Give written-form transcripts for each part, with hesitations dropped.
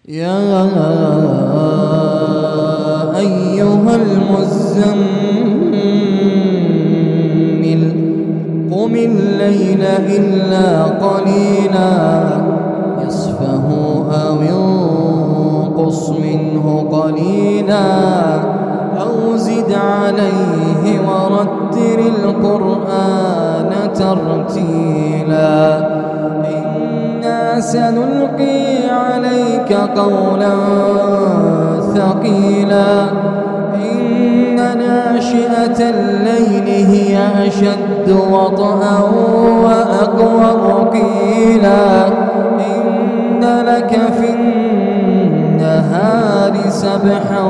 يا أيها المزمل قم الليل إلا قليلا نصفه أو انقص منه قليلا أو زد عليه ورتل القرآن ترتيلا إنا سنلقي عليك قولا ثقيلا إن ناشئة الليل هي أشد وطئا وأقوم قيلا إن لك في النهار سبحا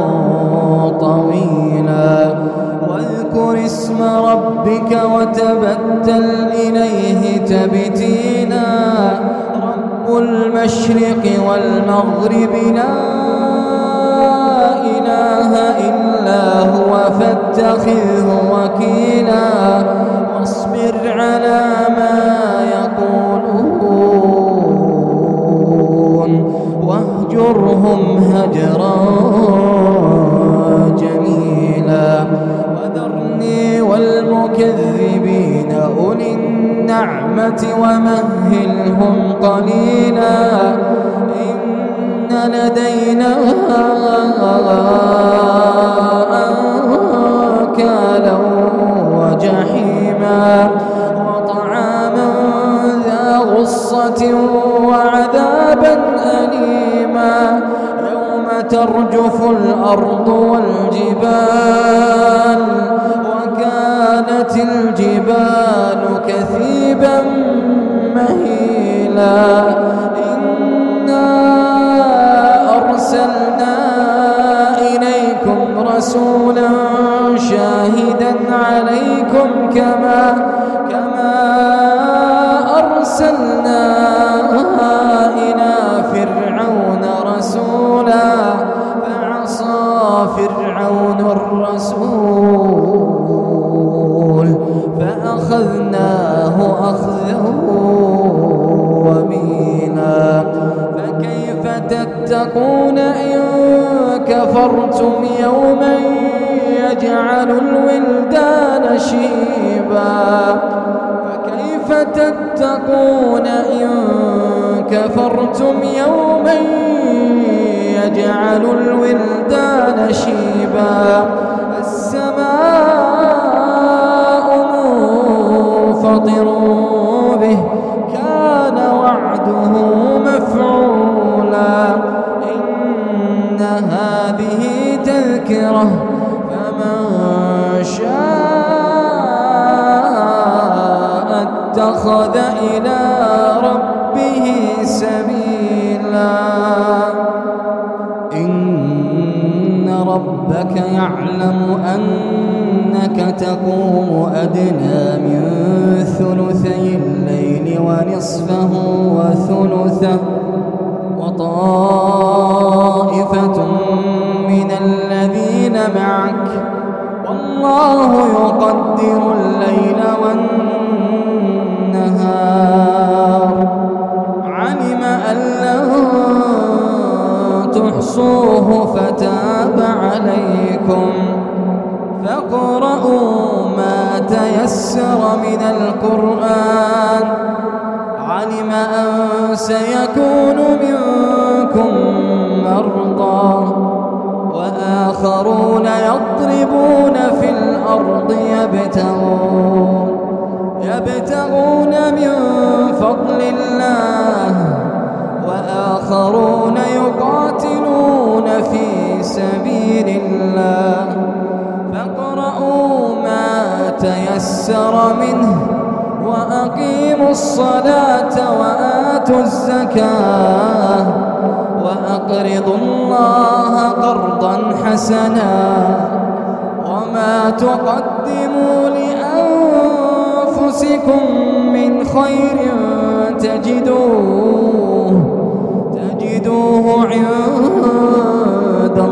طويلا واذكر اسم ربك وتبتل إليه تبتيلا رب المشرق والمغرب لا إله إلا هو فاتخذه وكيلا واصبر على ما يقولون واهجرهم هجرا جميلا وذرني والمكذبين أولي النعمة ومهلهم قليلا إن لدينا أنكالا وجحيما وطعاما ذا غصة وعذابا أليما يوم ترجف الأرض والجبال وكانت الجبال كثيبا مهيلا إنا أرسلنا إليكم رسولا شاهدا عليكم كما أرسلنا إلى فرعون رسولا فعصى فرعون الرسول فأخذناه أخذا وبيلا فكيف تتقون إن كفرتم يوما يجعل الولدان شيبا فكيف تتقون إن كفرتم يوما يجعل الولدان شيبا السماء منفطر به كان وعده مفعولا إن هذه تذكرة فمن شاء اتخذ إلى ربه سبيلا إن ربك يعلم أنك تقوم أدنى من ثلثي الليل ونصفه وثلثه وطائفة من الذين معك والله يقدر الليل والنهار علم أن لن تحصوه فتاب عليكم فاقرؤوا ما تيسر من القرآن علم أن سيكون منكم مرضى وآخرون يضربون في الأرض يبتغون من فضل الله وآخرون يقاتلون في سبيل الله فاقرؤوا ما تيسر منه وأقيموا الصلاة وآتوا الزكاة وأقرضوا الله قرضا حسنا وما تقدموا لأنفسكم من خير تجدوه عند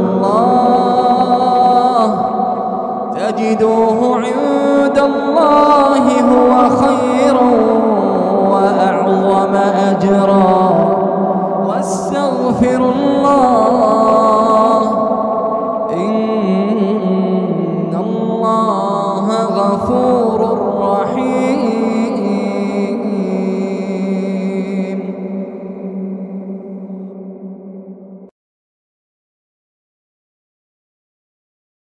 الله هو خيرا وأعظم أجرا